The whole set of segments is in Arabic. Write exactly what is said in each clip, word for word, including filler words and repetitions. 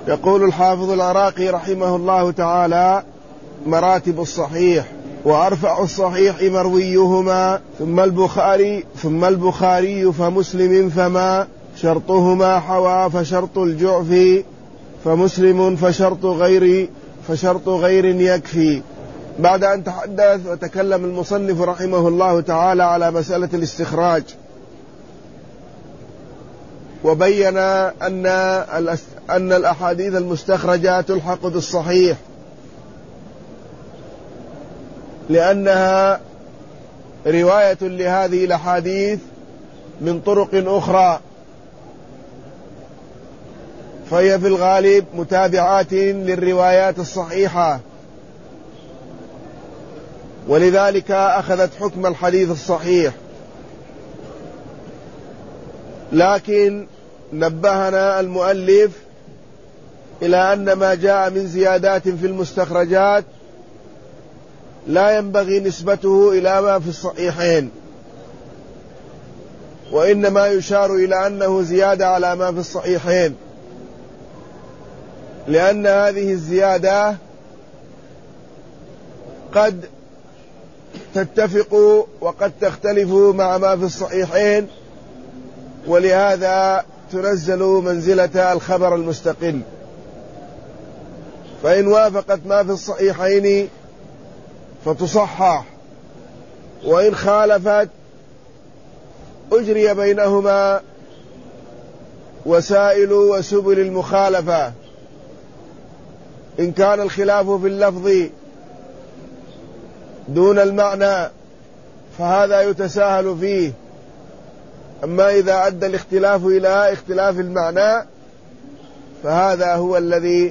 يقول الحافظ العراقي رحمه الله تعالى: مراتب الصحيح: وأرفع الصحيح مرويهما، ثم البخاري ثم البخاري فمسلم، فما شرطهما حوى فشرط الجعف، فمسلم فشرط غير فشرط غير يكفي. بعد أن تحدث وتكلم المصنف رحمه الله تعالى على مسألة الاستخراج، وبين أن أن الأحاديث المستخرجة تلحق بالصحيح لأنها رواية لهذه الأحاديث من طرق أخرى، فهي في الغالب متابعات للروايات الصحيحة، ولذلك أخذت حكم الحديث الصحيح. لكن نبهنا المؤلف إلى أن ما جاء من زيادات في المستخرجات لا ينبغي نسبته إلى ما في الصحيحين، وإنما يشار إلى أنه زيادة على ما في الصحيحين، لأن هذه الزيادة قد تتفق وقد تختلف مع ما في الصحيحين، ولهذا تنزل منزلة الخبر المستقل، فإن وافقت ما في الصحيحين فتصحح، وإن خالفت أجري بينهما وسائل وسبل المخالفة. إن كان الخلاف في اللفظ دون المعنى فهذا يتساهل فيه، أما إذا أدى الاختلاف إلى اختلاف المعنى فهذا هو الذي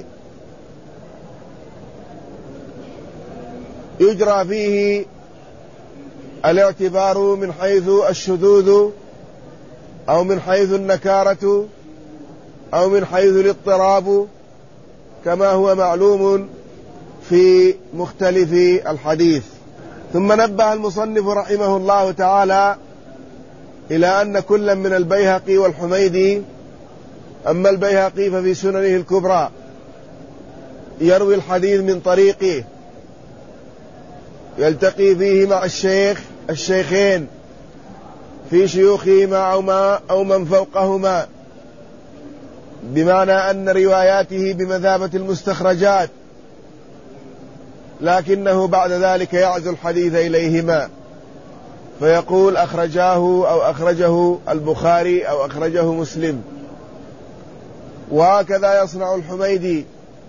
يجرى فيه الاعتبار من حيث الشذوذ أو من حيث النكارة أو من حيث الاضطراب، كما هو معلوم في مختلف الحديث. ثم نبه المصنف رحمه الله تعالى إلى أن كل من البيهقي والحميدي، أما البيهقي ففي سننه الكبرى يروي الحديث من طريقه، يلتقي فيه مع الشيخ الشيخين في شيوخهما أو, ما أو من فوقهما، بمعنى أن رواياته بمثابة المستخرجات، لكنه بعد ذلك يعزو الحديث إليهما فيقول أخرجاه أو أخرجه البخاري أو أخرجه مسلم. وهكذا يصنع الحميدي،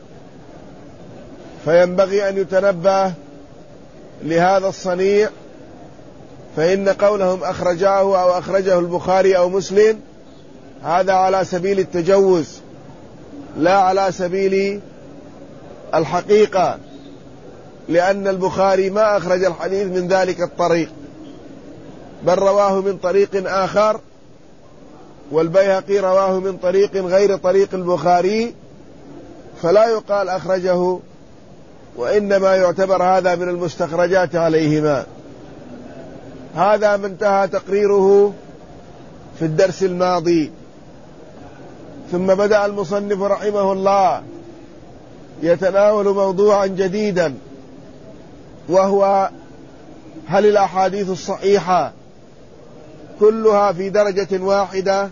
فينبغي أن يتنبه لهذا الصنيع، فإن قولهم أخرجاه أو أخرجه البخاري أو مسلم هذا على سبيل التجوز لا على سبيل الحقيقة، لأن البخاري ما أخرج الحديث من ذلك الطريق، بل رواه من طريق آخر، والبيهقي رواه من طريق غير طريق البخاري، فلا يقال أخرجه، وإنما يعتبر هذا من المستخرجات عليهما. هذا ما انتهى تقريره في الدرس الماضي. ثم بدأ المصنف رحمه الله يتناول موضوعا جديدا، وهو: هل الأحاديث الصحيحة كلها في درجة واحدة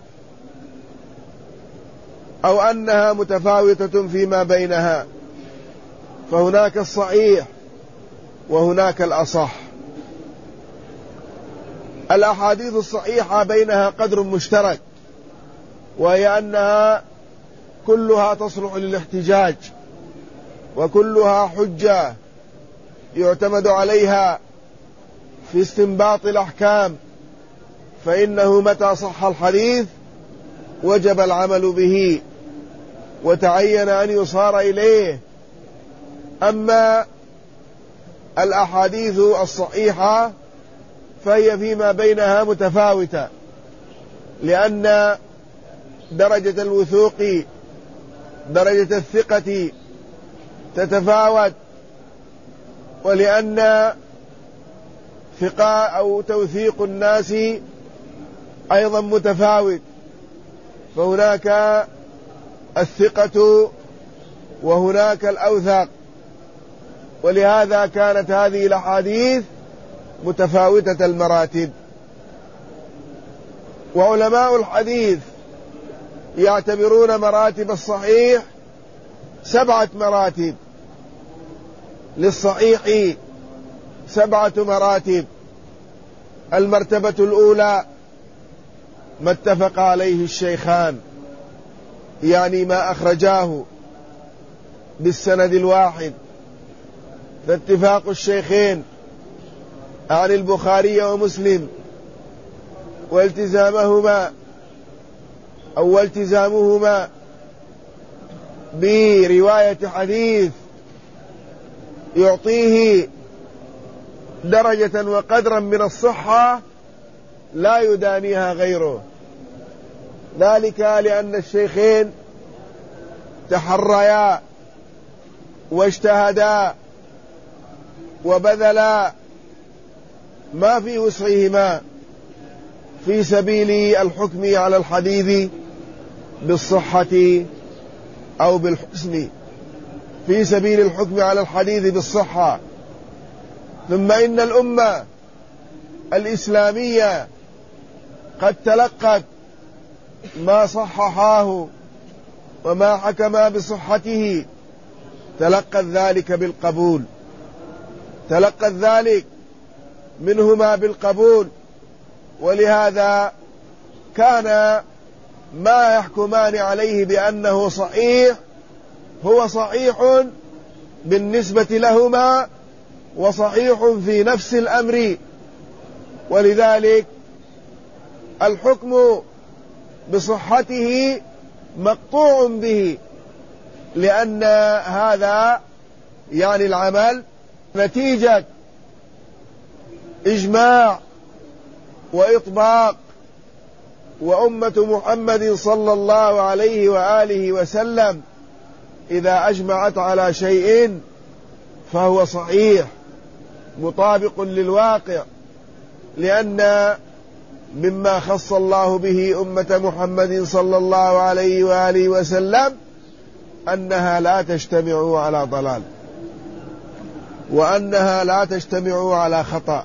أو أنها متفاوتة فيما بينها؟ فهناك الصحيح وهناك الأصح. الأحاديث الصحيحة بينها قدر مشترك، وهي أنها كلها تصلح للاحتجاج، وكلها حجة يعتمد عليها في استنباط الأحكام، فإنه متى صح الحديث وجب العمل به وتعين أن يصار إليه. أما الأحاديث الصحيحة فهي فيما بينها متفاوتة، لأن درجة الوثوق درجة الثقة تتفاوت، ولأن ثقة أو توثيق الناس أيضا متفاوت، فهناك الثقة وهناك الأوثق، ولهذا كانت هذه الأحاديث متفاوتة المراتب. وعلماء الحديث يعتبرون مراتب الصحيح سبعة مراتب، للصحيح سبعة مراتب. المرتبة الأولى ما اتفق عليه الشيخان، يعني ما أخرجاه بالسند الواحد، فاتفاق الشيخين عن البخاري ومسلم والتزامهما أو التزامهما برواية حديث يعطيه درجة وقدرا من الصحة لا يدانيها غيره، ذلك لأن الشيخين تحريا واجتهدا وبذلا ما في وسعهما في سبيل الحكم على الحديث بالصحة أو بالحسن، في سبيل الحكم على الحديث بالصحة. ثم إن الأمة الإسلامية قد تلقت ما صححاه وما حكم بصحته، تلقت ذلك بالقبول، تلقت ذلك منهما بالقبول. ولهذا كان ما يحكمان عليه بأنه صحيح هو صحيح بالنسبة لهما وصحيح في نفس الأمر. ولذلك الحكم بصحته مقطوع به، لأن هذا يعني العمل نتيجة إجماع وإطباق، وأمة محمد صلى الله عليه وآله وسلم إذا أجمعت على شيء فهو صحيح مطابق للواقع، لأن مما خص الله به أمة محمد صلى الله عليه وآله وسلم أنها لا تجتمع على ضلال، وأنها لا تجتمع على خطأ،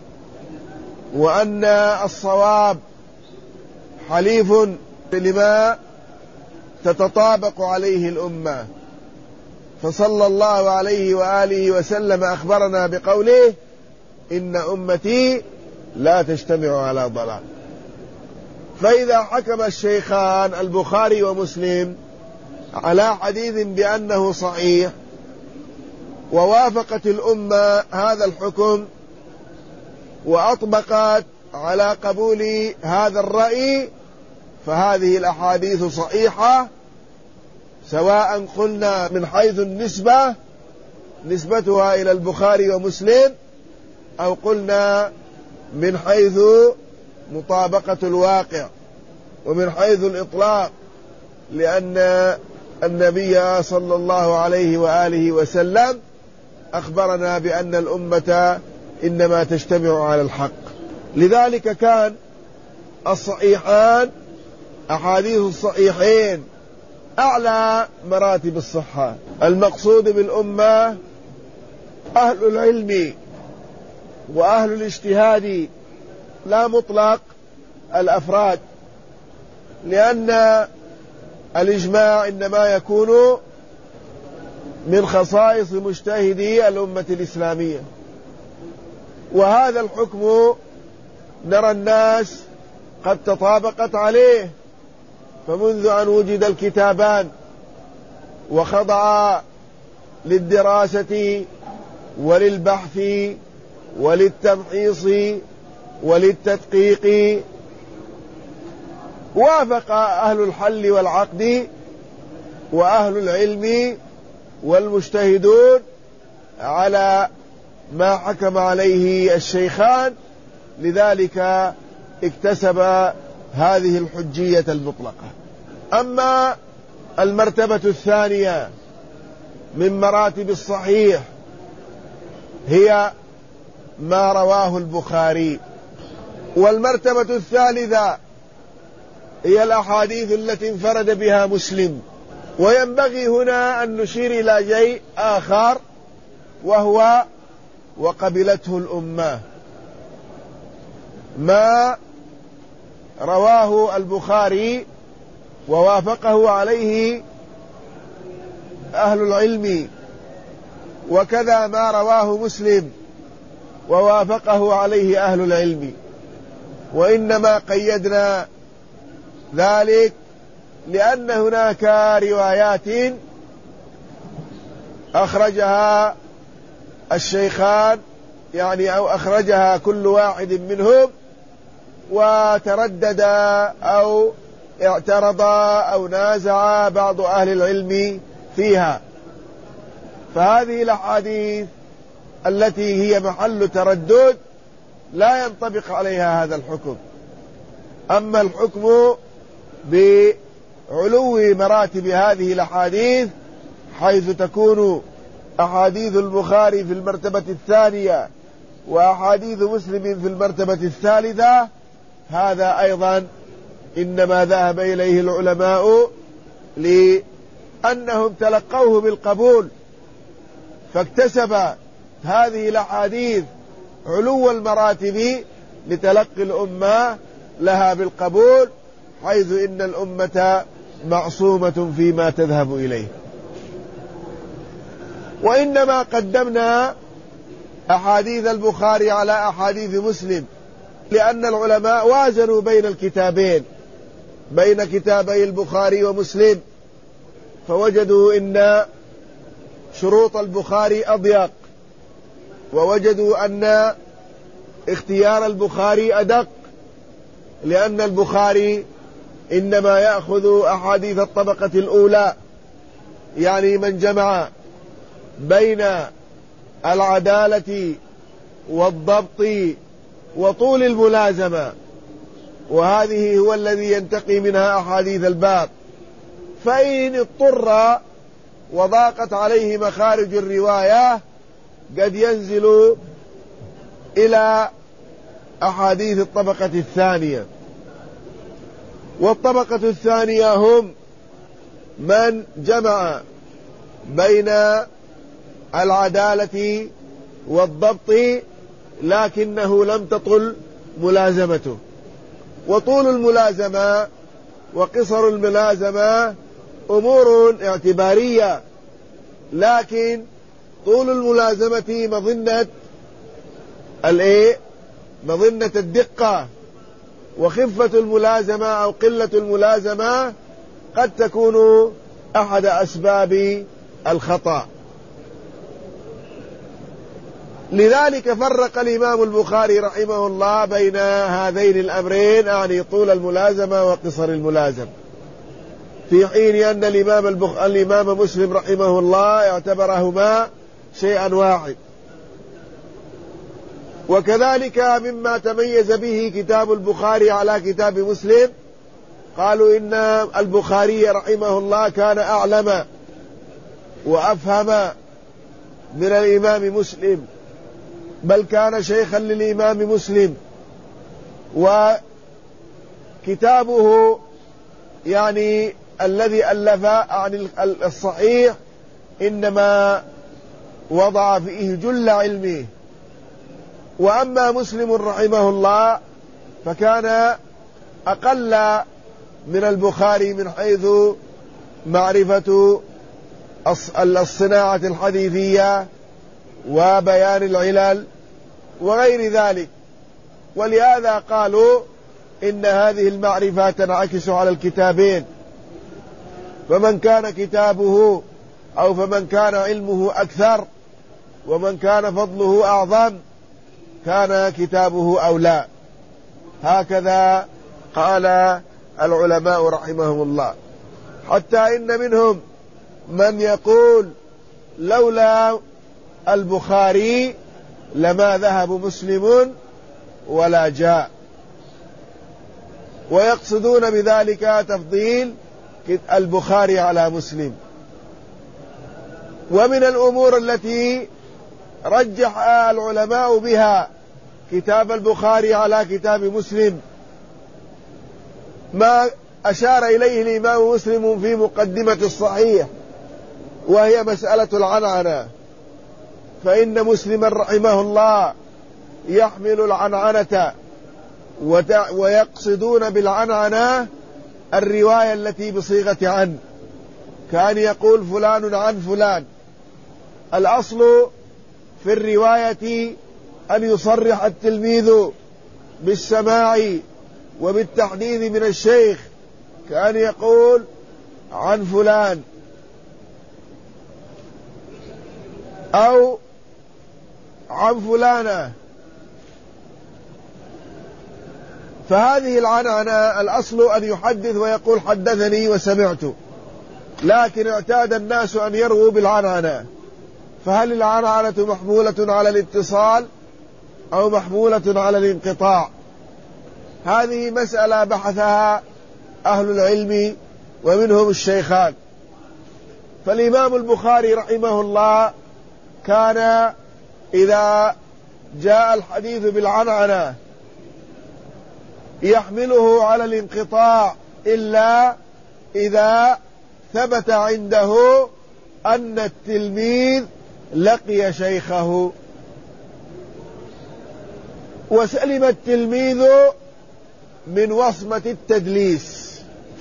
وأن الصواب حليف لما تتطابق عليه الأمة. فصلى الله عليه وآله وسلم أخبرنا بقوله إن أمتي لا تجتمع على ضلال. فإذا حكم الشيخان البخاري ومسلم على حديث بأنه صحيح ووافقت الأمة هذا الحكم وأطبقت على قبول هذا الرأي، فهذه الأحاديث صحيحة، سواء قلنا من حيث النسبة نسبتها إلى البخاري ومسلم، أو قلنا من حيث مطابقة الواقع ومن حيث الإطلاق، لأن النبي صلى الله عليه وآله وسلم أخبرنا بأن الأمة إنما تجتمع على الحق. لذلك كان الصحيحان أحاديث الصحيحين أعلى مراتب الصحة. المقصود بالأمة أهل العلم وأهل الاجتهاد، لا مطلق الأفراد، لأن الإجماع إنما يكون من خصائص مجتهدي الأمة الإسلامية. وهذا الحكم نرى الناس قد تطابقت عليه، فمنذ أن وجد الكتابان وخضع للدراسة وللبحث وللتمحيص وللتدقيق، وافق أهل الحل والعقد وأهل العلم والمجتهدون على ما حكم عليه الشيخان، لذلك اكتسب هذه الحجية المطلقة. أما المرتبة الثانية من مراتب الصحيح هي ما رواه البخاري، والمرتبة الثالثة هي الأحاديث التي انفرد بها مسلم، وينبغي هنا أن نشير إلى شيء آخر، وهو وقبلته الأمة. ما رواه البخاري ووافقه عليه أهل العلم، وكذا ما رواه مسلم ووافقه عليه أهل العلم. وإنما قيدنا ذلك لأن هناك روايات أخرجها الشيخان، يعني أو أخرجها كل واحد منهم، وتردد أو اعترض أو نازع بعض أهل العلم فيها. فهذه الأحاديث التي هي محل تردد لا ينطبق عليها هذا الحكم. أما الحكم بعلو مراتب هذه الأحاديث حيث تكون أحاديث البخاري في المرتبة الثانية وأحاديث مسلم في المرتبة الثالثة، هذا أيضا إنما ذهب إليه العلماء لأنهم تلقوه بالقبول، فاكتسب هذه الأحاديث علو المراتب لتلقي الأمة لها بالقبول، حيث إن الأمة معصومة فيما تذهب إليه. وإنما قدمنا أحاديث البخاري على أحاديث مسلم لأن العلماء وازنوا بين الكتابين، بين كتابي البخاري ومسلم، فوجدوا إن شروط البخاري أضيق، ووجدوا أن اختيار البخاري أدق، لأن البخاري إنما يأخذ أحاديث الطبقة الأولى، يعني من جمع بين العدالة والضبط وطول الملازمة، وهذه هو الذي ينتقي منها أحاديث الباب. فإن اضطر وضاقت عليه مخارج الرواية قد ينزل إلى أحاديث الطبقة الثانية. والطبقة الثانية هم من جمع بين العدالة والضبط لكنه لم تطل ملازمته. وطول الملازمة وقصر الملازمة أمور اعتبارية، لكن طول الملازمة مظنة الايه مظنة الدقة، وخفة الملازمة أو قلة الملازمة قد تكون أحد أسباب الخطأ. لذلك فرق الإمام البخاري رحمه الله بين هذين الأمرين، يعني طول الملازمة وقصر الملازمة، في حين أن الإمام, البخ... الإمام مسلم رحمه الله اعتبرهما شيئا واحد. وكذلك مما تميز به كتاب البخاري على كتاب مسلم، قالوا إن البخاري رحمه الله كان أعلم وأفهم من الإمام مسلم، بل كان شيخا للإمام مسلم، وكتابه يعني الذي ألف عن الصحيح إنما وضع فيه جل علمه. وأما مسلم رحمه الله فكان أقل من البخاري من حيث معرفة الصناعة الحديثية وبيان العلل وغير ذلك، ولهذا قالوا إن هذه المعرفة تنعكس على الكتابين، فمن كان كتابه أو فمن كان علمه أكثر ومن كان فضله أعظم كان كتابه أولى. هكذا قال العلماء رحمهم الله، حتى إن منهم من يقول لولا البخاري لما ذهب مسلم ولا جاء، ويقصدون بذلك تفضيل البخاري على مسلم. ومن الأمور التي رجح العلماء بها كتاب البخاري على كتاب مسلم ما أشار إليه الإمام مسلم في مقدمة الصحيح، وهي مسألة العنعنة، فإن مسلما رحمه الله يحمل العنعنة، ويقصدون بالعنعنة الرواية التي بصيغة عن، كان يقول فلان عن فلان. الأصل في الرواية أن يصرح التلميذ بالسماع وبالتحديث من الشيخ، كان يقول عن فلان، أو عن فلانة. فهذه العنعنة الأصل أن يحدث ويقول حدثني وسمعت، لكن اعتاد الناس أن يرووا بالعنعنة، فهل العنعنة محمولة على الاتصال أو محمولة على الانقطاع؟ هذه مسألة بحثها أهل العلم ومنهم الشيخان. فالإمام البخاري رحمه الله كان إذا جاء الحديث بالعنعنة يحمله على الانقطاع، إلا إذا ثبت عنده أن التلميذ لقي شيخه وسلم التلميذ من وصمة التدليس.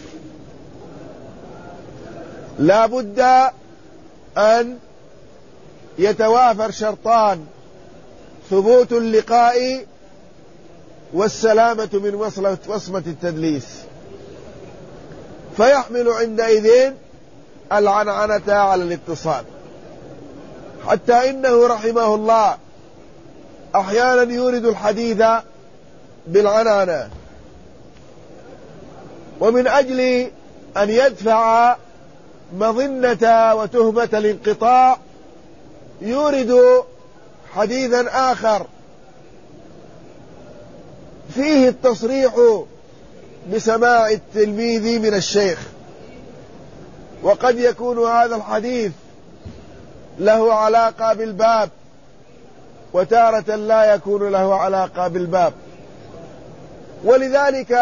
لا بد أن يتوافر شرطان: ثبوت اللقاء والسلامة من وصمة التدليس، فيحمل عندئذ العنعنة على الاتصال. حتى إنه رحمه الله أحيانا يورد الحديث بالعنعنة، ومن أجل أن يدفع مظنة وتهمة الانقطاع يورد حديثا آخر فيه التصريح بسماع التلميذ من الشيخ، وقد يكون هذا الحديث له علاقة بالباب، وتارة لا يكون له علاقة بالباب. ولذلك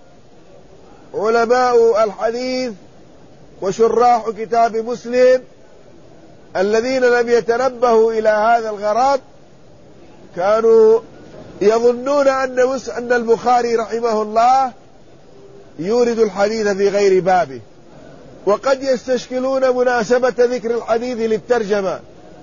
علماء الحديث وشراح كتاب مسلم الذين لم يتنبهوا إلى هذا الغرض كانوا يظنون أن البخاري رحمه الله يورد الحديث في غير بابه، وقد يستشكلون مناسبة ذكر الحديث للترجمة،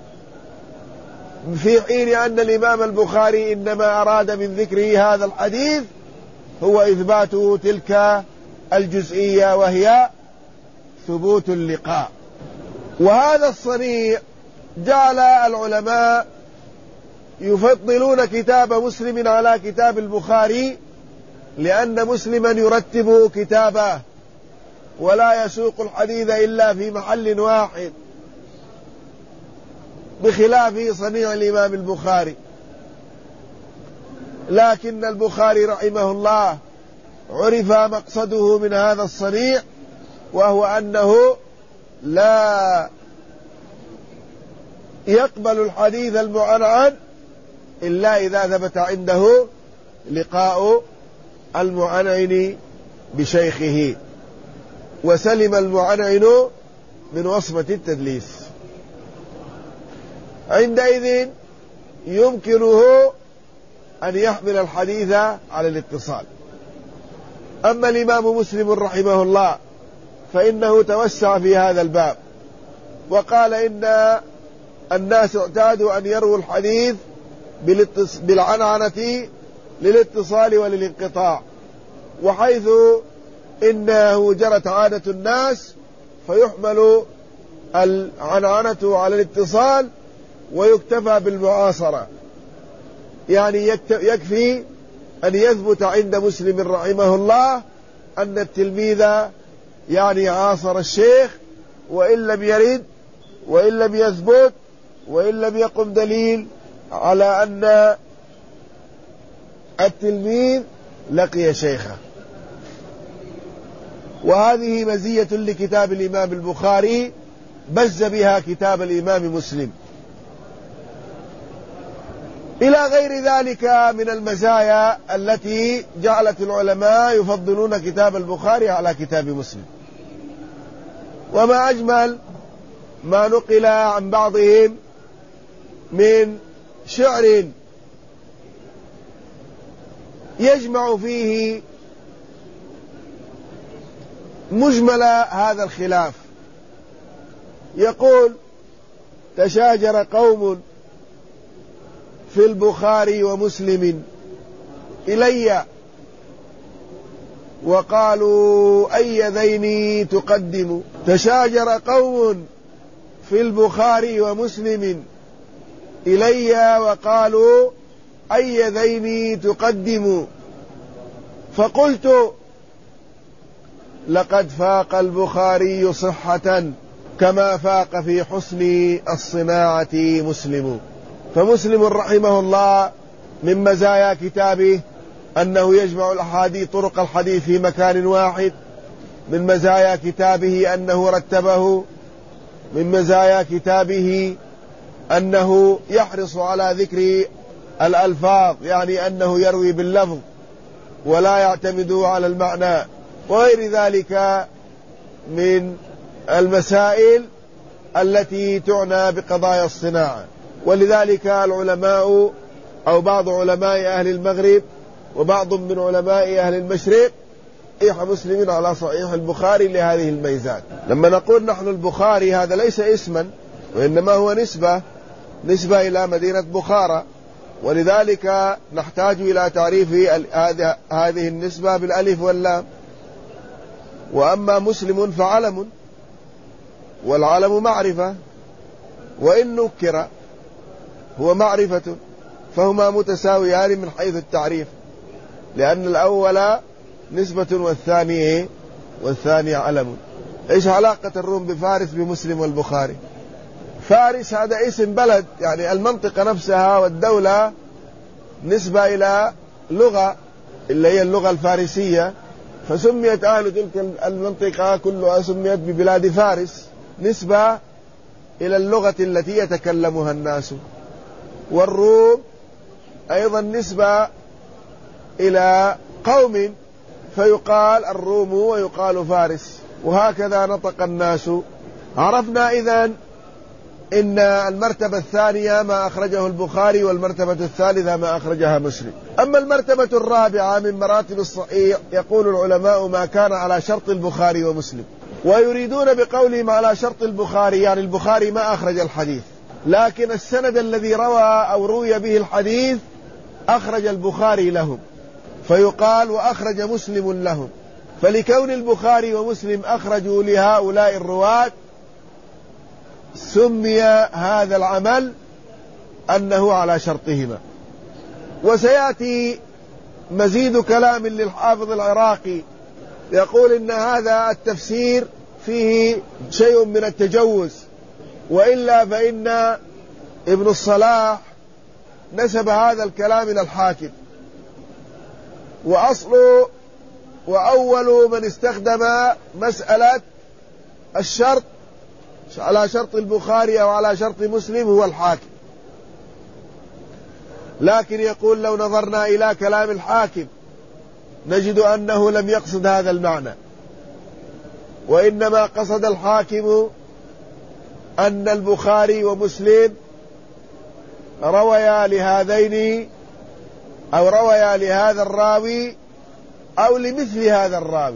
في حين أن الإمام البخاري إنما أراد من ذكره هذا الحديث هو إثبات تلك الجزئية، وهي ثبوت اللقاء. وهذا الصنيع جعل العلماء يفضلون كتاب مسلم على كتاب البخاري، لأن مسلما يرتب كتابه ولا يسوق الحديث إلا في محل واحد، بخلاف صنيع الإمام البخاري. لكن البخاري رحمه الله عرف مقصده من هذا الصنيع، وهو أنه لا يقبل الحديث المعنعن إلا إذا ثبت عنده لقاء المعنعن بشيخه، وسلم المعنعن من وصمة التدليس. عندئذ يمكنه أن يحمل الحديث على الاتصال. أما الإمام مسلم رحمه الله فإنه توسع في هذا الباب، وقال إن الناس اعتادوا أن يروا الحديث بالعنعنة للاتصال وللانقطاع، وحيث إنه جرت عادة الناس فيحمل العنعنة على الاتصال ويكتفى بالمعاصرة. يعني يكفي أن يثبت عند مسلم رحمه الله أن التلميذ يعني عاصر الشيخ، وإن لم يرد وإن لم يثبت وإن لم يقم دليل على أن التلميذ لقي شيخه. وهذه مزية لكتاب الإمام البخاري بز بها كتاب الإمام مسلم. إلى غير ذلك من المزايا التي جعلت العلماء يفضلون كتاب البخاري على كتاب مسلم. وما أجمل ما نقل عن بعضهم من شعر يجمع فيه مجمل هذا الخلاف. يقول: تشاجر قوم في البخاري ومسلم إلي وقالوا أي ذين تقدم. تشاجر قوم في البخاري ومسلم إلي وقالوا أي ذين تقدم. فقلت: لقد فاق البخاري صحة كما فاق في حسن الصناعة مسلم. فمسلم رحمه الله من مزايا كتابه أنه يجمع الأحاديث طرق الحديث في مكان واحد. من مزايا كتابه أنه رتبه. من مزايا كتابه أنه يحرص على ذكر الألفاظ، يعني أنه يروي باللفظ ولا يعتمد على المعنى، وغير ذلك من المسائل التي تعنى بقضايا الصناعة. ولذلك العلماء أو بعض علماء أهل المغرب وبعض من علماء أهل المشرق صحيح مسلم على صحيح البخاري لهذه الميزات. لما نقول نحن البخاري هذا ليس اسما، وإنما هو نسبة نسبة إلى مدينة بخارى، ولذلك نحتاج إلى تعريف هذه النسبة بالألف واللام. وأما مسلم فعلم، والعلم معرفة، وإن نكر هو معرفة، فهما متساويان من حيث التعريف، لأن الأول نسبة والثاني والثاني علم. إيش علاقة الروم بفارس بمسلم والبخاري؟ فارس هذا اسم بلد، يعني المنطقة نفسها والدولة نسبة إلى لغة اللي هي اللغة الفارسية، فسميت أهل تلك المنطقة كلها سميت ببلاد فارس نسبة إلى اللغة التي يتكلمها الناس. والروم أيضا نسبة إلى قوم، فيقال الروم ويقال فارس، وهكذا نطق الناس. عرفنا إذن إن المرتبة الثانية ما أخرجه البخاري، والمرتبة الثالثة ما أخرجها مسلم. أما المرتبة الرابعة من مراتب الصحيح، يقول العلماء ما كان على شرط البخاري ومسلم. ويريدون بقولهم على شرط البخاري يعني البخاري ما أخرج الحديث، لكن السند الذي روى أو روي به الحديث أخرج البخاري لهم، فيقال وأخرج مسلم لهم. فلكون البخاري ومسلم أخرجوا لهؤلاء الرواة سمي هذا العمل أنه على شرطهما. وسيأتي مزيد كلام للحافظ العراقي يقول إن هذا التفسير فيه شيء من التجوز، وإلا فإن ابن الصلاح نسب هذا الكلام إلى الحاكم، وأصل وأول من استخدم مسألة الشرط على شرط البخاري أو على شرط مسلم هو الحاكم. لكن يقول لو نظرنا إلى كلام الحاكم نجد أنه لم يقصد هذا المعنى، وإنما قصد الحاكم أن البخاري ومسلم رويا لهذين أو رويا لهذا الراوي أو لمثل هذا الراوي،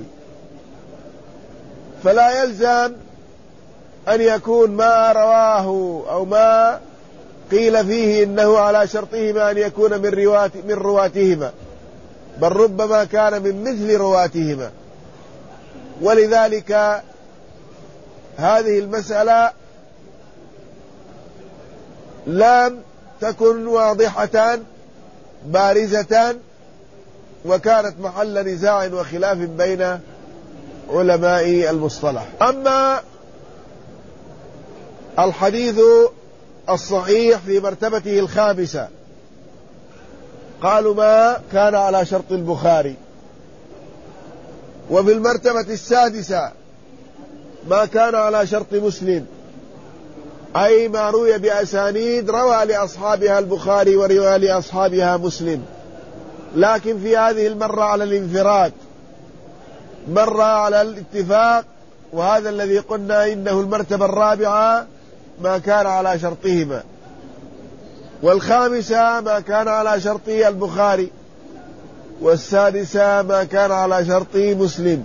فلا يلزم أن يكون ما رواه أو ما قيل فيه إنه على شرطهما أن يكون من روات من رواتهما، بل ربما كان من مثل رواتهما. ولذلك هذه المسألة لم تكن واضحة بارزة، وكانت محل نزاع وخلاف بين علماء المصطلح. أما الحديث الصحيح في مرتبته الخامسة قالوا ما كان على شرط البخاري، وفي المرتبة السادسة ما كان على شرط مسلم، أي ما روي بأسانيد روى لأصحابها البخاري وروى لأصحابها مسلم، لكن في هذه المرة على الانفراد، مرة على الاتفاق، وهذا الذي قلنا إنه المرتبة الرابعة ما كان على شرطهما، والخامسة ما كان على شرطه البخاري، والسادسة ما كان على شرطه مسلم.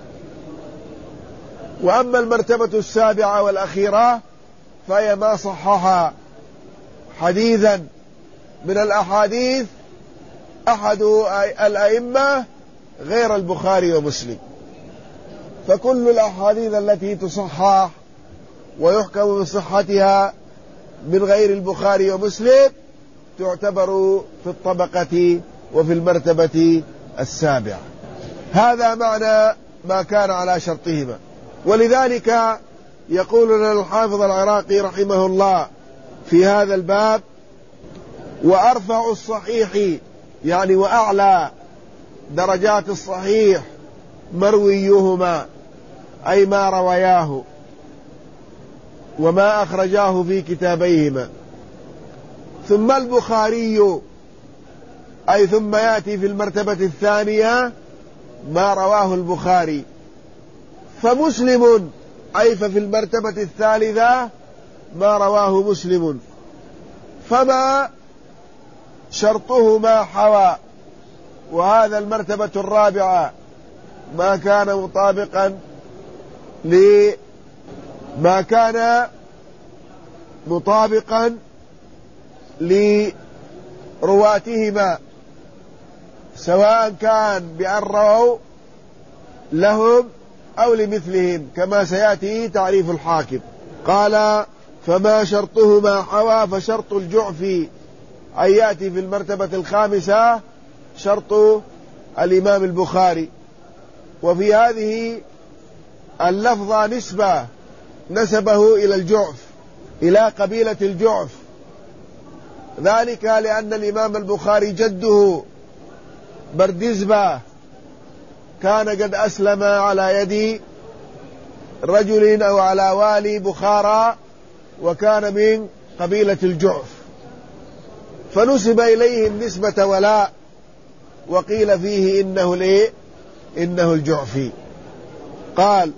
وأما المرتبة السابعة والأخيرة فهي ما صحها حديثا من الأحاديث أحد الأئمة غير البخاري ومسلم. فكل الأحاديث التي تصحح ويحكم بصحتها من غير البخاري ومسلم تعتبر في الطبقة وفي المرتبة السابعة. هذا معنى ما كان على شرطهما. ولذلك يقول لنا الحافظ العراقي رحمه الله في هذا الباب: وأرفع الصحيح، يعني وأعلى درجات الصحيح، مرويهما، أي ما روياه وما أخرجاه في كتابيهما. ثم البخاري، أي ثم يأتي في المرتبة الثانية ما رواه البخاري. فمسلم، أي ففي المرتبة الثالثة ما رواه مسلم. فما شرطه ما حوى، وهذا المرتبة الرابعة ما كان مطابقا لما كان مطابقا لرواتهما، سواء كان بأن رووا لهم أو لمثلهم، كما سيأتي تعريف الحاكم. قال: فما شرطه ما حوى، فشرط الجعفي أن يأتي في المرتبة الخامسة شرط الإمام البخاري. وفي هذه اللفظة نسبة نسبه إلى الجعف، إلى قبيلة الجعف، ذلك لأن الإمام البخاري جده بردزبة كان قد أسلم على يد رجل أو على والي بخارى، وكان من قبيلة الجعف، فنسب إليهم نسبة ولاء، وقيل فيه إنه ليه إنه الجعفي. قال: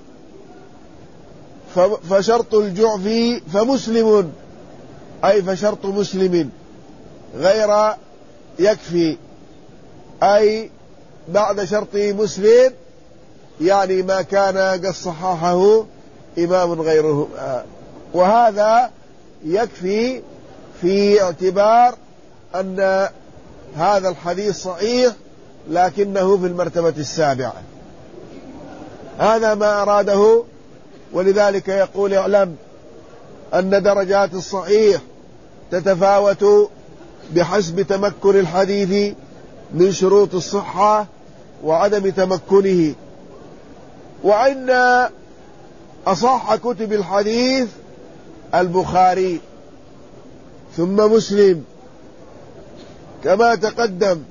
فشرط الجعفي فمسلم، أي فشرط مسلم غير يكفي، أي بعد شرطه مسلم، يعني ما كان قد صححه إمام غيره. وهذا يكفي في اعتبار أن هذا الحديث صحيح لكنه في المرتبة السابعة. هذا ما أراده. ولذلك يقول: اعلم أن درجات الصحيح تتفاوت بحسب تمكن الحديث من شروط الصحة وعدم تمكنه، وإن أصح كتب الحديث البخاري ثم مسلم، كما تقدم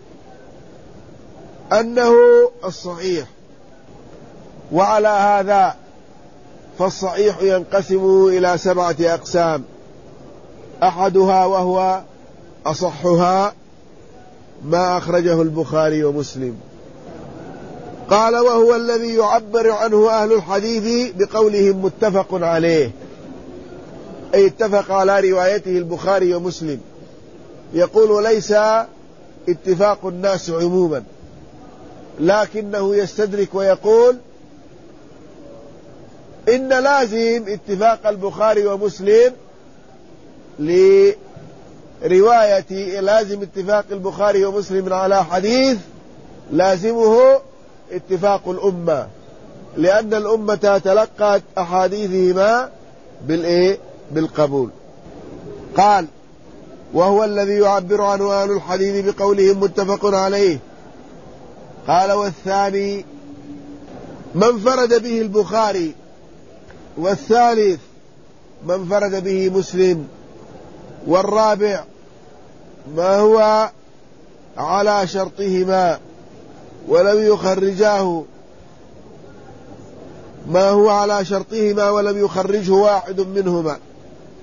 أنه الصحيح. وعلى هذا فالصحيح ينقسم إلى سبعة أقسام: أحدها وهو أصحها ما أخرجه البخاري ومسلم. قال: وهو الذي يعبر عنه أهل الحديث بقولهم متفق عليه، أي اتفق على روايته البخاري ومسلم. يقول: وليس اتفاق الناس عموما، لكنه يستدرك ويقول إن لازم اتفاق البخاري ومسلم لرواية، لازم اتفاق البخاري ومسلم على حديث لازمه اتفاق الأمة، لأن الأمة تلقت أحاديثهما بالإيه؟ بالقبول. قال: وهو الذي يعبر عنه أهل الحديث بقولهم متفق عليه. قال: والثاني من فرد به البخاري، والثالث من فرد به مسلم، والرابع ما هو على شرطهما ولم يخرجاه، ما هو على شرطهما ولم يخرجه واحد منهما.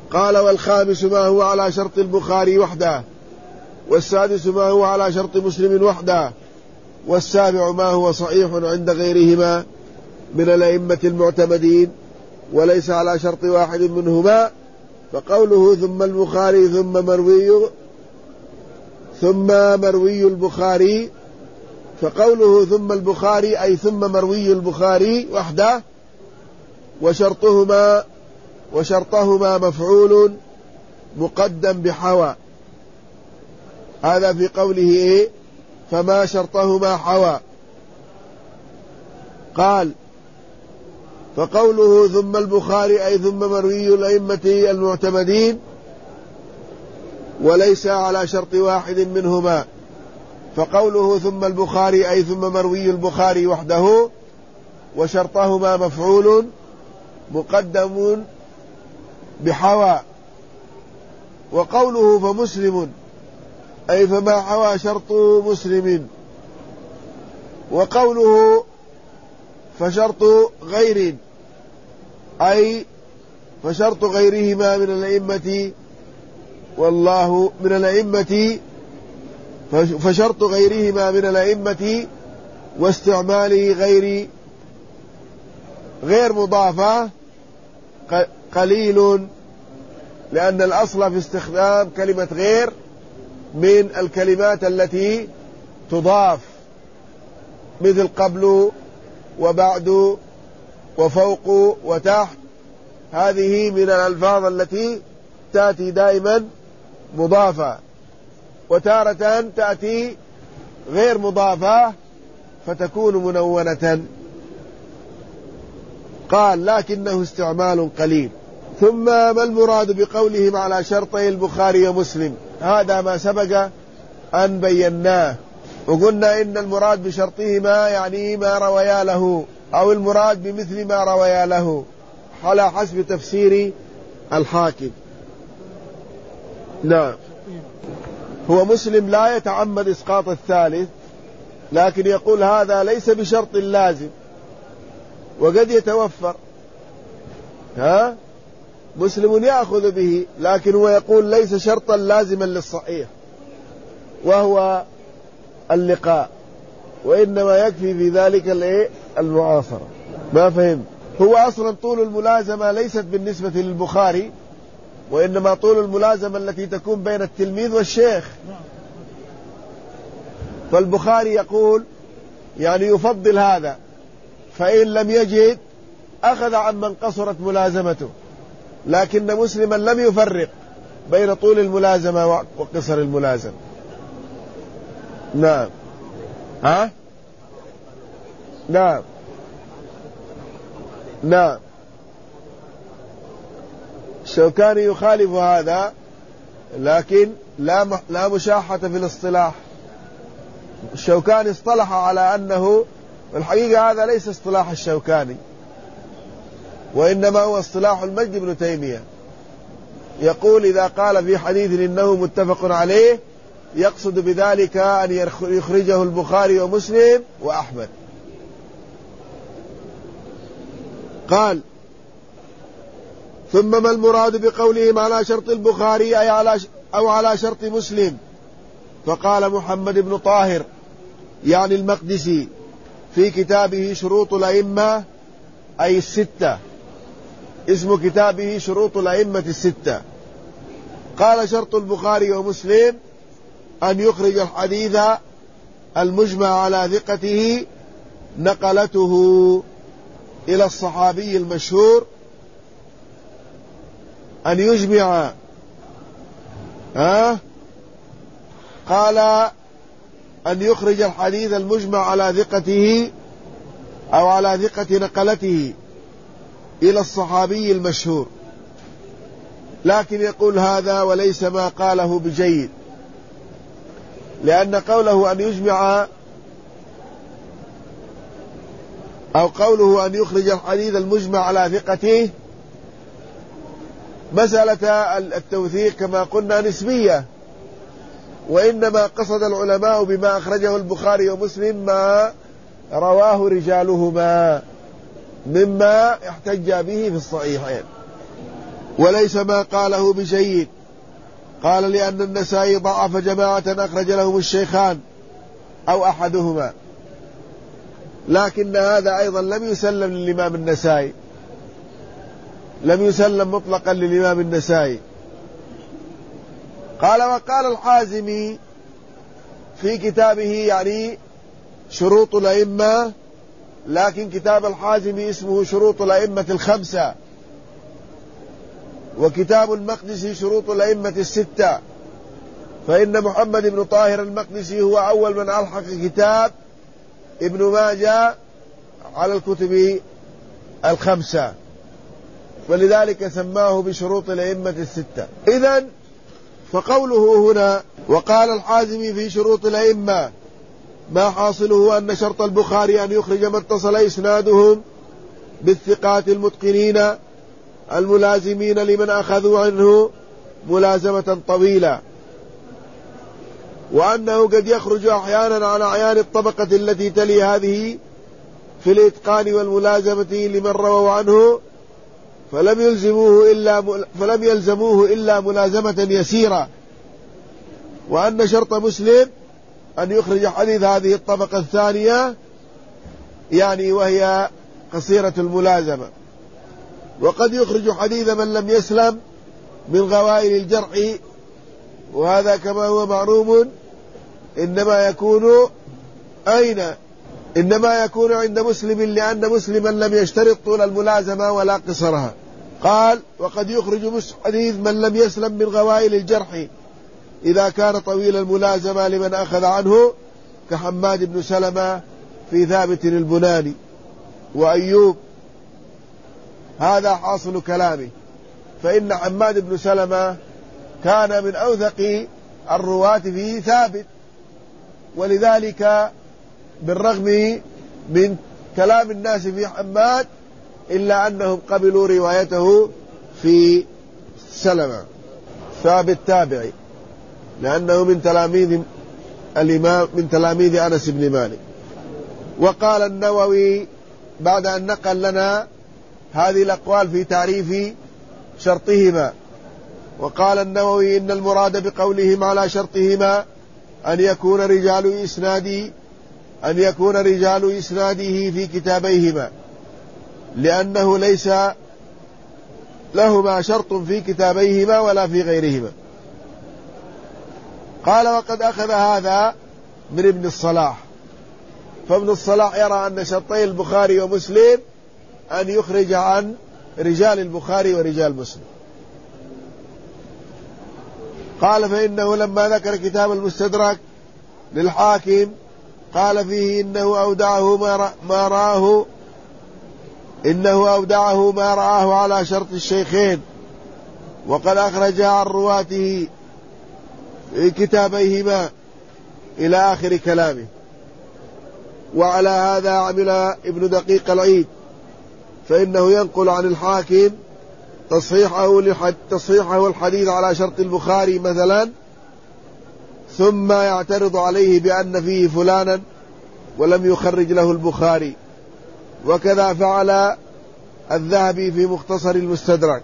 قال والخامس ما هو على شرط البخاري وحده، والسادس ما هو على شرط مسلم وحده، والسابع ما هو صحيح عند غيرهما من الأئمة المعتمدين وليس على شرط واحد منهما. فقوله ثم البخاري ثم مروي ثم مروي البخاري فقوله ثم البخاري أي ثم مروي البخاري وحده، وشرطهما وشرطهما مفعول مقدم بحوى. هذا في قوله إيه؟ فما شرطهما حوى. قال فقوله ثم البخاري أي ثم مروي الأئمة المعتمدين وليس على شرط واحد منهما. فقوله ثم البخاري أي ثم مروي البخاري وحده، وشرطهما مفعول مقدم بحوى. وقوله فمسلم أي فما حوى شرط مسلم. وقوله فشرط غير أي فشرط غيرهما من الأئمة والله من الأئمة فشرط غيرهما من الأئمة واستعماله غير غير مضافة قليل، لأن الأصل في استخدام كلمة غير من الكلمات التي تضاف، مثل قبل وبعد وفوق وتحت، هذه من الألفاظ التي تأتي دائما مضافة، وتارة تأتي غير مضافة فتكون منونة. قال لكنه استعمال قليل. ثم ما المراد بقولهم على شرطي البخاري ومسلم؟ هذا ما سبق أن بيناه، وقلنا إن المراد بشرطهما يعني ما رويا له، أو المراد بمثل ما رويا له على حسب تفسير الحاكم. نعم. هو مسلم لا يتعمد إسقاط الثالث، لكن يقول هذا ليس بشرط لازم وقد يتوفر. ها مسلم يأخذ به، لكن هو يقول ليس شرطا لازما للصحيح وهو اللقاء، وإنما يكفي في ذلك المعاصرة. ما فهم. هو أصلا طول الملازمة ليست بالنسبة للبخاري، وإنما طول الملازمة التي تكون بين التلميذ والشيخ. فالبخاري يقول يعني يفضل هذا، فإن لم يجد أخذ عمن قصرت ملازمته، لكن مسلما لم يفرق بين طول الملازمة وقصر الملازمة. نعم. ها؟ نعم نعم. الشوكاني يخالف هذا، لكن لا لا مشاحة في الاصطلاح. الشوكاني اصطلح على أنه، الحقيقة هذا ليس اصطلاح الشوكاني، وإنما هو اصطلاح المجد بن تيمية. يقول إذا قال في حديث إنه متفق عليه يقصد بذلك أن يخرجه البخاري ومسلم وأحمد. قال ثم ما المراد بقولهم على شرط البخاري أي على أو على شرط مسلم؟ فقال محمد بن طاهر يعني المقدسي في كتابه شروط الأئمة أي الستة، اسم كتابه شروط الأئمة الستة، قال شرط البخاري ومسلم أن يخرج الحديث المجمع على ثقته نقلته إلى الصحابي المشهور، أن يجمع ها قال أن يخرج الحديث المجمع على ثقته أو على ثقة نقلته إلى الصحابي المشهور. لكن يقول هذا وليس ما قاله بجيد، لأن قوله أن يجمع أو قوله أن يخرج الحديث المجمع على ثقته مسألة التوثيق كما قلنا نسبية، وإنما قصد العلماء بما أخرجه البخاري ومسلم ما رواه رجالهما مما احتج به في الصحيحين. وليس ما قاله بجيد. قال لأن النسائي ضعف جماعة أخرج لهم الشيخان أو أحدهما، لكن هذا أيضا لم يسلم للإمام النسائي، لم يسلم مطلقا للإمام النسائي. قال وقال الحازمي في كتابه يعني شروط الأئمة، لكن كتاب الحازمي اسمه شروط الأئمة الخمسة، وكتاب المقدسي شروط الأئمة الستة، فإن محمد بن طاهر المقدسي هو أول من ألحق كتاب ابن ماجه على الكتب الخمسة، ولذلك سماه بشروط الأئمة الستة. إذن فقوله هنا وقال الحازمي في شروط الأئمة ما حاصله أن شرط البخاري أن يخرج ما اتصل إسنادهم بالثقات المتقنين الملازمين لمن أخذوا عنه ملازمة طويلة، وأنه قد يخرج أحيانا عن أعيان الطبقة التي تلي هذه في الإتقان والملازمة لمن رووا عنه فلم يلزموه إلا فلم يلزموه إلا ملازمة يسيرة، وأن شرط مسلم أن يخرج حديث هذه الطبقة الثانية يعني وهي قصيرة الملازمة. وقد يخرج حديث من لم يسلم من غوائل الجرح، وهذا كما هو معلوم إنما يكون أين إنما يكون عند مسلم، لأن مسلما لم يشترط طول الملازمة ولا قصرها. قال وقد يخرج حديث من لم يسلم من غوائل الجرح إذا كان طويل الملازمة لمن أخذ عنه كحماد بن سلمة في ثابت البناني وأيوب. هذا حاصل كلامه، فإن حماد بن سلمة كان من أوثق الرواة في ثابت، ولذلك بالرغم من كلام الناس في حماد إلا أنهم قبلوا روايته في سلمة ثابت تابعي، لأنه من تلاميذ الإمام من تلاميذ أنس بن مالك. وقال النووي بعد أن نقل لنا هذه الأقوال في تعريف شرطهما، وقال النووي إن المراد بقولهم على شرطهما أن يكون رجال إسناده أن يكون رجال إسناده في كتابيهما، لأنه ليس لهما شرط في كتابيهما ولا في غيرهما. قال وقد أخذ هذا من ابن الصلاح، فابن الصلاح يرى أن شرطي البخاري ومسلم أن يخرج عن رجال البخاري ورجال مسلم. قال فإنه لما ذكر كتاب المستدرك للحاكم قال فيه إنه أودعه ما رآه إنه أودعه ما رآه على شرط الشيخين، وقد أخرج عن رواته في كتابيهما إلى آخر كلامه. وعلى هذا عمل ابن دقيق العيد، فإنه ينقل عن الحاكم تصحيحه تصحيحه الحديث على شرط البخاري مثلا، ثم يعترض عليه بأن فيه فلانا ولم يخرج له البخاري. وكذا فعل الذهبي في مختصر المستدرك،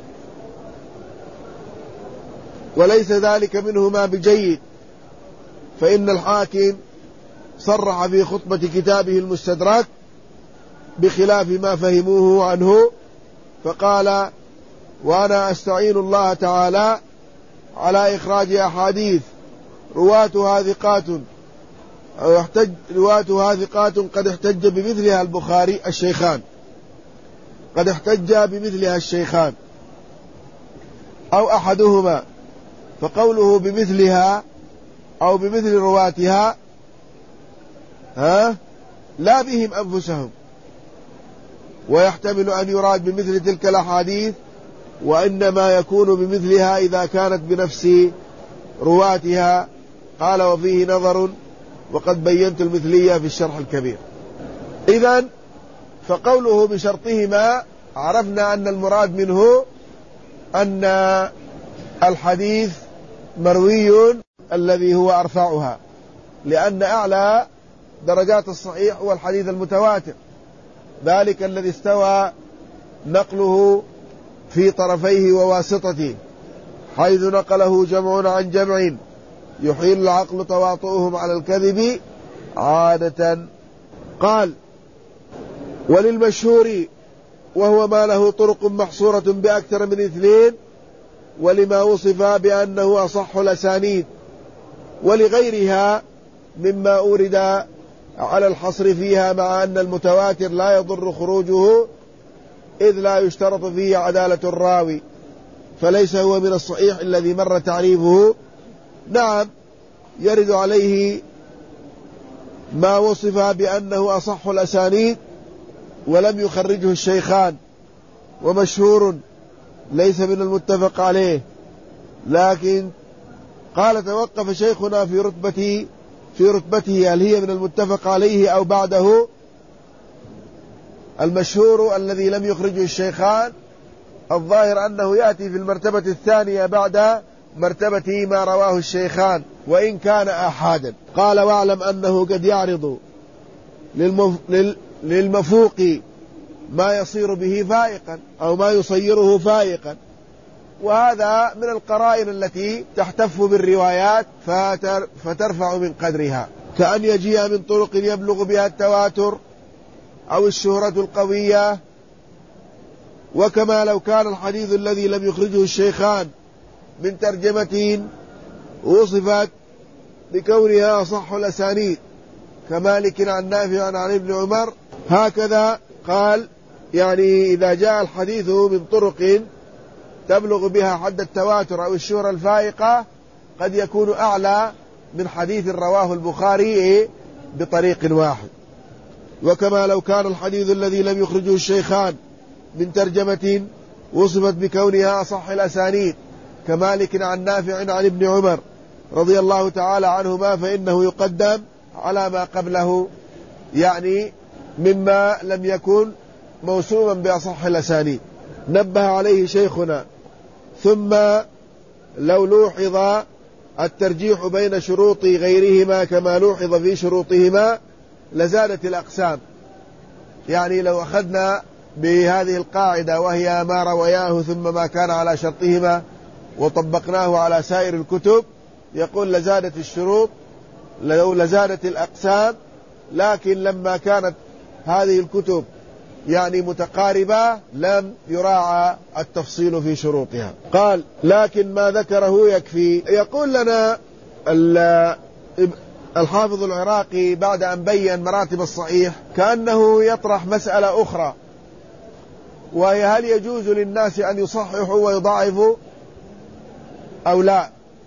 وليس ذلك منهما بجيد، فإن الحاكم صرح في خطبة كتابه المستدرك بخلاف ما فهموه عنه، فقال وأنا أستعين الله تعالى على إخراج أحاديث رواتها ثقات أو يحتج رواتها ثقات قد احتج بمثلها البخاري الشيخان قد احتج بمثلها الشيخان أو أحدهما، فقوله بمثلها أو بمثل رواتها ها لا بهم أنفسهم، ويحتمل أن يراد بمثل تلك الأحاديث، وإنما يكون بمثلها إذا كانت بنفس رواتها. قال وفيه نظر وقد بينت المثلية في الشرح الكبير. إذن فقوله بشرطهما عرفنا أن المراد منه أن الحديث مروي الذي هو أرفعها، لأن أعلى درجات الصحيح هو الحديث المتواتر، ذلك الذي استوى نقله في طرفيه وواسطته، حيث نقله جمع عن جمع يحيل العقل تواطؤهم على الكذب عادة. قال: وللمشهور وهو ما له طرق محصورة بأكثر من اثنين، ولما وصف بأنه أصح الأسانيد، ولغيرها مما أورد على الحصر فيها، مع أن المتواتر لا يضر خروجه إذ لا يشترط فيه عدالة الراوي، فليس هو من الصحيح الذي مر تعريفه. نعم، يرد عليه ما وصف بأنه أصح الأسانيد ولم يخرجه الشيخان، ومشهور ليس من المتفق عليه. لكن قال: توقف شيخنا في رتبته في رتبته هل هي من المتفق عليه أو بعده. المشهور الذي لم يخرجه الشيخان الظاهر أنه يأتي في المرتبة الثانية بعد مرتبة ما رواه الشيخان، وإن كان آحادا. قال: واعلم أنه قد يعرض للمف... لل... للمفوق ما يصير به فائقا أو ما يصيره فائقا، وهذا من القرائن التي تحتف بالروايات فتر... فترفع من قدرها، كأن يجيء من طرق يبلغ بها التواتر أو الشهرة القوية. وكما لو كان الحديث الذي لم يخرجه الشيخان من ترجمة وصفت بكونها أصح الأسانيد كمالك عن نافع عن ابن عمر، هكذا قال: يعني إذا جاء الحديث من طرق تبلغ بها حد التواتر أو الشهرة الفائقة قد يكون أعلى من حديث رواه البخاري بطريق واحد. وكما لو كان الحديث الذي لم يخرجه الشيخان من ترجمة وصفت بكونها أصح الأسانيد كمالك عن نافع عن ابن عمر رضي الله تعالى عنهما، فإنه يقدم على ما قبله، يعني مما لم يكن موسوما بأصح الأسانيد. نبه عليه شيخنا: ثم لو لوحظ الترجيح بين شروط غيرهما كما لوحظ في شروطهما لزادت الأقسام. يعني لو أخذنا بهذه القاعدة وهي ما روياه ثم ما كان على شرطهما وطبقناه على سائر الكتب، يقول لزادت الشروط، لو لزادت الأقسام. لكن لما كانت هذه الكتب يعني متقاربة لم يراعى التفصيل في شروطها. قال: لكن ما ذكره يكفي. يقول لنا الحافظ العراقي بعد أن بين مراتب الصحيح كأنه يطرح مسألة أخرى، وهي: هل يجوز للناس أن يصححوا ويضاعفوا أو لا؟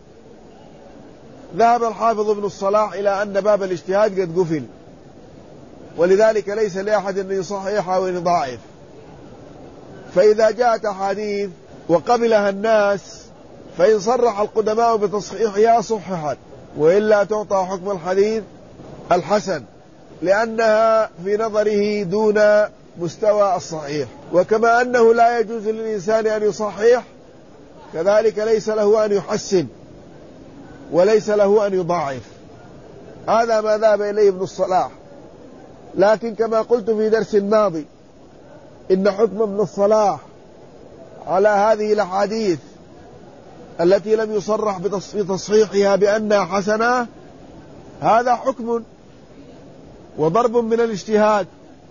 ذهب الحافظ ابن الصلاح إلى أن باب الاجتهاد قد قفل، ولذلك ليس لأحد أن يصحح أو يضاعف. فإذا جاءت أحاديث وقبلها الناس فإن صرح القدماء بتصحيحها صححت، وإلا تعطى حكم الحديث الحسن، لأنها في نظره دون مستوى الصحيح. وكما أنه لا يجوز للإنسان أن يصحح، كذلك ليس له أن يحسن وليس له أن يضاعف. هذا ما ذهب إليه ابن الصلاح. لكن كما قلت في درس ماضي إن حكم ابن الصلاح على هذه الأحاديث التي لم يصرح بتصحيحها بأنها حسنة هذا حكم وضرب من الاجتهاد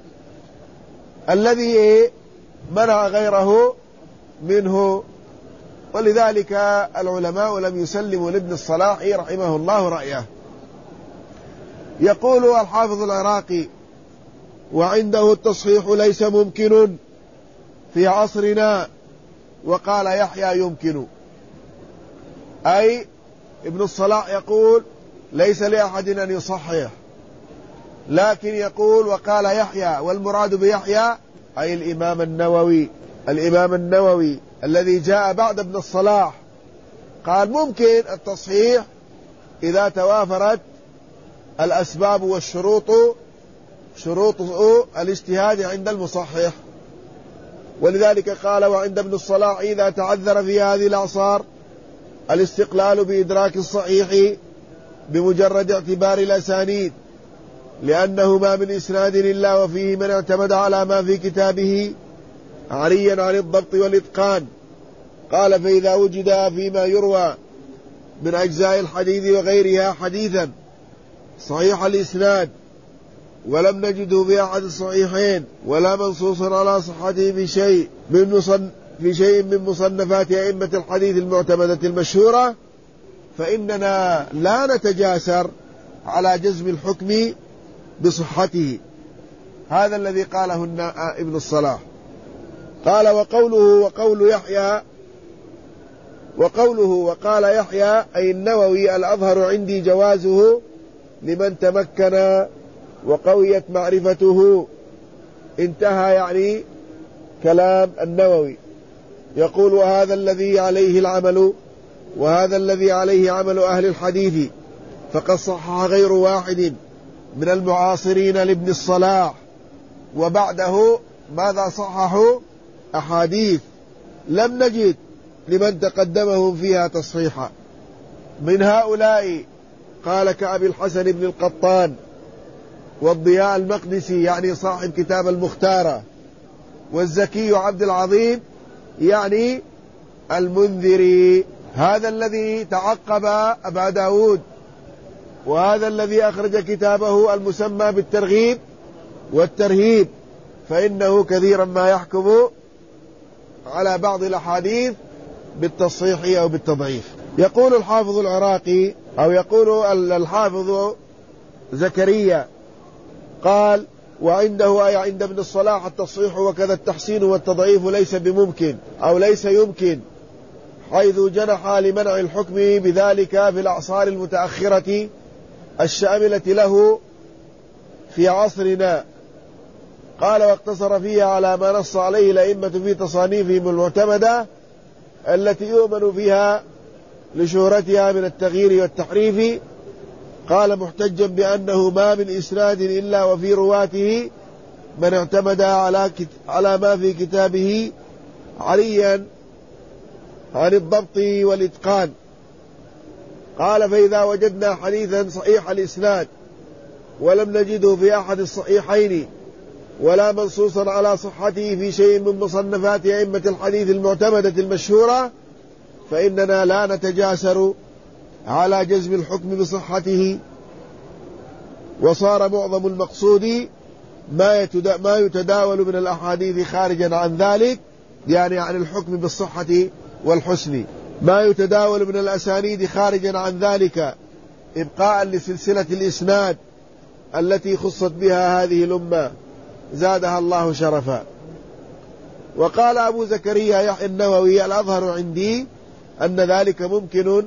الذي منع غيره منه. ولذلك العلماء لم يسلموا لابن الصلاح رحمه الله رأيه. يقول الحافظ العراقي: وعنده التصحيح ليس ممكن في عصرنا. وقال يحيى: يمكن. أي ابن الصلاح يقول ليس لأحد أن يصحح، لكن يقول وقال يحيى، والمراد بيحيى أي الإمام النووي الإمام النووي الذي جاء بعد ابن الصلاح. قال ممكن التصحيح إذا توافرت الأسباب والشروط، شروط الاجتهاد عند المصحح. ولذلك قال: وعند ابن الصلاح إذا تعذر في هذه الأعصار الاستقلال بإدراك الصحيح بمجرد اعتبار الأسانيد، لأنه ما من إسناد إلا وفيه من اعتمد على ما في كتابه عريا عن الضبط والإتقان. قال فإذا وجد فيما يروى من أجزاء الحديث وغيرها حديثا صحيح الإسناد ولم نجده في أحد الصحيحين ولا منصوصا على صحته في شيء من مصن في شيء من مصنفات أئمة الحديث المعتمدة المشهورة فإننا لا نتجاسر على جزم الحكم بصحته. هذا الذي قاله ابن الصلاح. قال وقوله وقول يحيى وقوله وقال يحيى أي النووي الأظهر عندي جوازه لمن تمكن وقويت معرفته. انتهى يعني كلام النووي. يقول وهذا الذي عليه العمل وهذا الذي عليه عمل أهل الحديث فقد صحح غير واحد من المعاصرين لابن الصلاح وبعده ماذا صححوا أحاديث لم نجد لمن تقدمهم فيها تصحيحا. من هؤلاء قال كأبي الحسن بن القطان والضياء المقدسي يعني صاحب كتاب المختارة والزكي عبد العظيم يعني المنذري. هذا الذي تعقب أبا داود وهذا الذي أخرج كتابه المسمى بالترغيب والترهيب فإنه كثيرا ما يحكم على بعض الأحاديث بالتصحيح أو بالتضعيف. يقول الحافظ العراقي أو يقول الحافظ زكريا قال وعنده أي عند ابن الصلاح التصحيح وكذا التحسين والتضعيف ليس بممكن أو ليس يمكن حيث جنح لمنع الحكم بذلك في الأعصار المتأخرة الشاملة له في عصرنا. قال واقتصر فيها على ما نص عليه الأئمة في تصانيفهم المعتمدة التي يؤمن فيها لشهرتها من التغيير والتحريف. قال محتجا بأنه ما من إسناد إلا وفي رواته من اعتمد على على ما في كتابه عريا عن الضبط والإتقان. قال فإذا وجدنا حديثا صحيح الإسناد ولم نجده في أحد الصحيحين ولا منصوصا على صحته في شيء من مصنفات أئمة الحديث المعتمدة المشهورة فإننا لا نتجاسر على جزم الحكم بصحته. وصار معظم المقصود ما يتداول من الأحاديث خارجا عن ذلك يعني عن الحكم بالصحة والحسن ما يتداول من الأسانيد خارجا عن ذلك إبقاء لسلسلة الإسناد التي خصت بها هذه الأمة زادها الله شرفا. وقال أبو زكريا يحيى النووي الأظهر عندي أن ذلك ممكن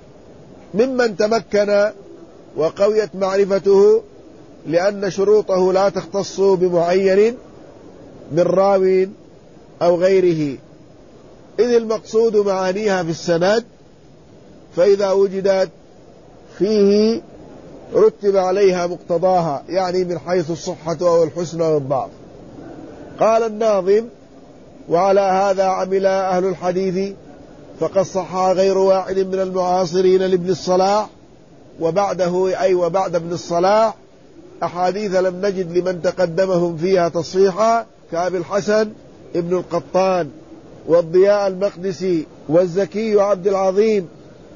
ممن تمكن وقويت معرفته لأن شروطه لا تختص بمعين من راو أو غيره إذ المقصود معانيها في السند فإذا وجدت فيه رتب عليها مقتضاها يعني من حيث الصحة أو الحسن أو الضعف. قال الناظم وعلى هذا عمل أهل الحديث فقد صح غير واحد من المعاصرين لابن الصلاح وبعده أي وبعد ابن الصلاح أحاديث لم نجد لمن تقدمهم فيها تصحيحا كأبي الحسن ابن القطان والضياء المقدسي والزكي عبد العظيم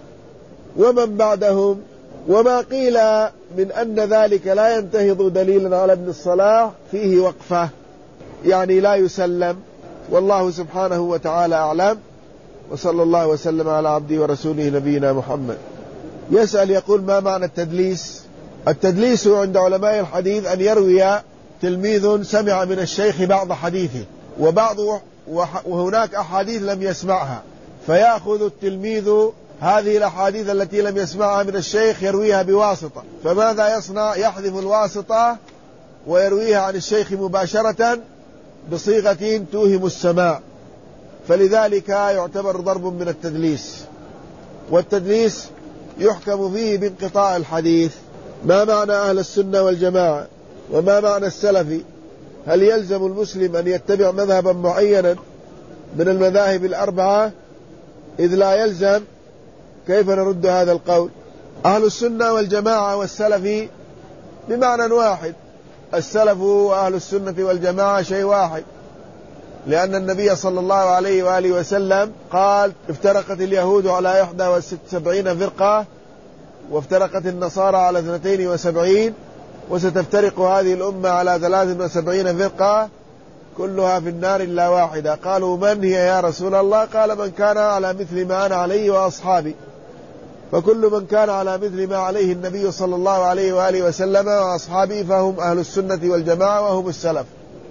ومن بعدهم. وما قيل من أن ذلك لا ينتهض دليلا على ابن الصلاح فيه وقفة يعني لا يسلم. والله سبحانه وتعالى أعلم وصلى الله وسلم على عبده ورسوله نبينا محمد. يسأل يقول ما معنى التدليس؟ التدليس عند علماء الحديث أن يروي تلميذ سمع من الشيخ بعض حديثه وبعض وهناك أحاديث لم يسمعها فيأخذ التلميذ هذه الأحاديث التي لم يسمعها من الشيخ يرويها بواسطة. فماذا يصنع؟ يحذف الواسطة ويرويها عن الشيخ مباشرة بصيغة توهم السماع فلذلك يعتبر ضرب من التدليس. والتدليس يحكم فيه بانقطاع الحديث. ما معنى أهل السنة والجماعة وما معنى السلفي؟ هل يلزم المسلم أن يتبع مذهبا معينا من المذاهب الأربعة؟ إذ لا يلزم كيف نرد هذا القول؟ أهل السنة والجماعة والسلفي بمعنى واحد. السلف وأهل السنة والجماعة شيء واحد لأن النبي صلى الله عليه وآله وسلم قال افترقت اليهود على إحدى وسبعين فرقة وافترقت النصارى على اثنتين وسبعين وستفترق هذه الأمة على ثلاث وسبعين فرقة كلها في النار إلا واحدة. قالوا من هي يا رسول الله؟ قال من كان على مثل ما أنا عليه وأصحابي. فكل من كان على مثل ما عليه النبي صلى الله عليه وآله وسلم وأصحابه فهم أهل السنة والجماعة وهم السلف.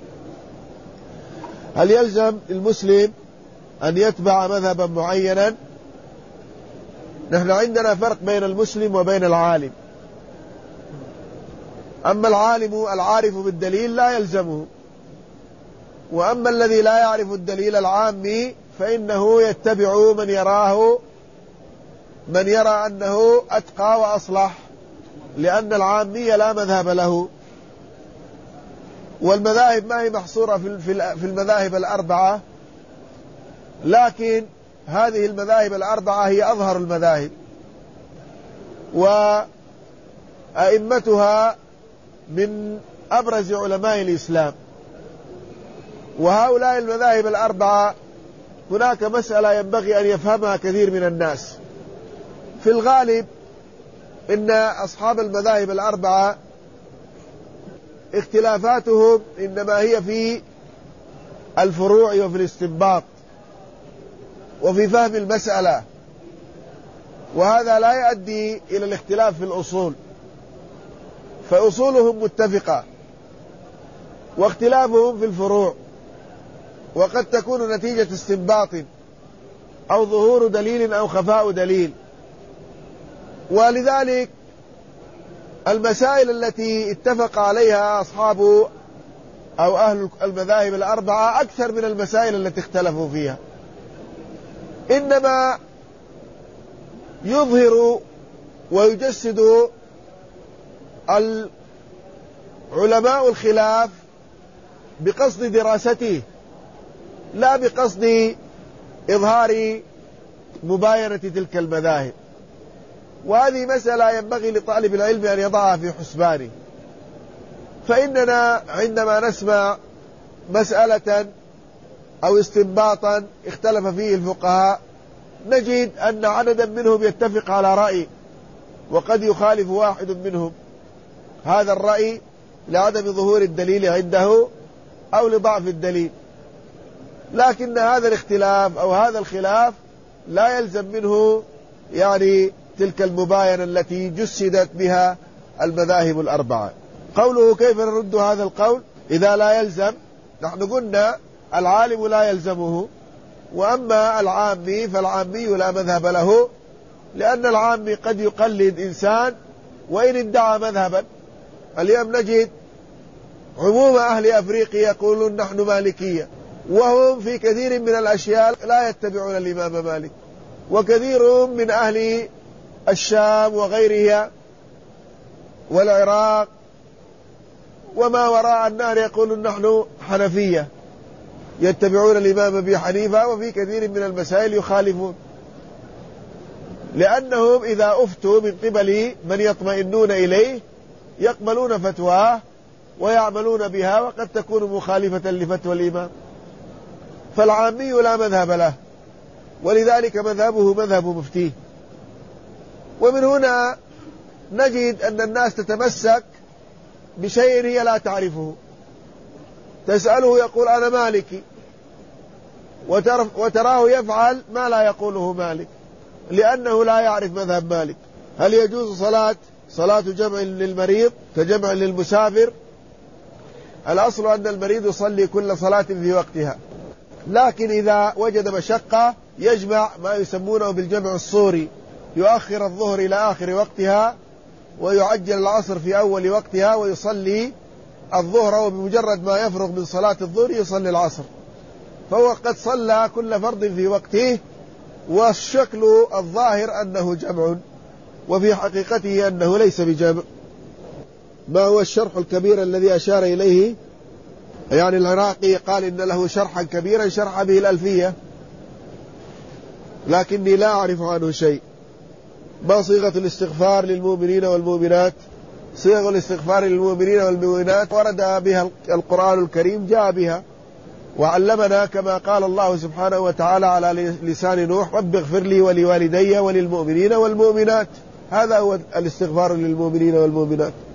هل يلزم المسلم أن يتبع مذهبا معينا؟ نحن عندنا فرق بين المسلم وبين العالم. أما العالم العارف بالدليل لا يلزمه، وأما الذي لا يعرف الدليل العامي فإنه يتبع من يراه من يرى أنه أتقى وأصلح، لأن العامي لا مذهب له. والمذاهب ما هي محصورة في المذاهب الأربعة، لكن هذه المذاهب الأربعة هي أظهر المذاهب، وأئمتها من أبرز علماء الإسلام. وهؤلاء المذاهب الأربعة هناك مسألة ينبغي أن يفهمها كثير من الناس. في الغالب إن أصحاب المذاهب الأربعة اختلافاتهم إنما هي في الفروع وفي الاستنباط وفي فهم المسألة، وهذا لا يؤدي إلى الاختلاف في الأصول، فأصولهم متفقة، واختلافهم في الفروع، وقد تكون نتيجة استنباط أو ظهور دليل أو خفاء دليل. ولذلك المسائل التي اتفق عليها أصحاب أو أهل المذاهب الأربعة أكثر من المسائل التي اختلفوا فيها، إنما يظهر ويجسد علماء الخلاف بقصد دراسته لا بقصد إظهار مباينة تلك المذاهب. وهذه مسألة ينبغي لطالب العلم أن يضعها في حسبانه. فإننا عندما نسمع مسألة أو استنباطا اختلف فيه الفقهاء نجد أن عددا منهم يتفق على رأي، وقد يخالف واحد منهم هذا الرأي لعدم ظهور الدليل عنده أو لضعف الدليل، لكن هذا الاختلاف أو هذا الخلاف لا يلزم منه يعني تلك المباينة التي جسدت بها المذاهب الأربعة. قوله كيف نرد هذا القول إذا لا يلزم؟ نحن قلنا العالم لا يلزمه، وأما العامي فالعامي لا مذهب له، لأن العامي قد يقلد إنسان وإن ادعى مذهبا. اليوم نجد عموم أهل أفريقيا يقولون نحن مالكية، وهم في كثير من الأشياء لا يتبعون الإمام مالك، وكثير من أهل الشام وغيرها والعراق وما وراء النهر يقولون نحن حنفية، يتبعون الإمام أبي حنيفة، وفي كثير من المسائل يخالفون، لأنهم إذا أفتوا من قبل من يطمئنون إليه يقبلون فتواه ويعملون بها، وقد تكون مخالفة لفتوى الإمام. فالعامي لا مذهب له، ولذلك مذهبه مذهب مفتيه. ومن هنا نجد أن الناس تتمسك بشيء هي لا تعرفه، تسأله يقول أنا مالكي، وتراه يفعل ما لا يقوله مالك، لأنه لا يعرف مذهب مالك. هل يجوز صلاة صلاة جمع للمريض كجمع للمسافر؟ الأصل أن المريض يصلي كل صلاة في وقتها، لكن إذا وجد مشقة يجمع ما يسمونه بالجمع الصوري، يؤخر الظهر إلى آخر وقتها ويعجل العصر في أول وقتها ويصلي الظهر، وبمجرد ما يفرغ من صلاة الظهر يصلي العصر، فهو قد صلى كل فرض في وقته، والشكل الظاهر أنه جمع، وفي حقيقته أنه ليس بجمع. ما هو الشرح الكبير الذي أشار إليه؟ يعني العراقي قال إن له شرحا كبيرا شرح به الألفية، لكني لا أعرف عنه شيء. ما صيغة الاستغفار للمؤمنين والمؤمنات؟ صيغ الاستغفار للمؤمنين والمؤمنات ورد بها القرآن الكريم، جاء بها، وعلمنا كما قال الله سبحانه وتعالى على لسان نوح: رب اغفر لي ولوالدي وللمؤمنين والمؤمنات. هذا هو الاستغفار للمؤمنين والمؤمنات.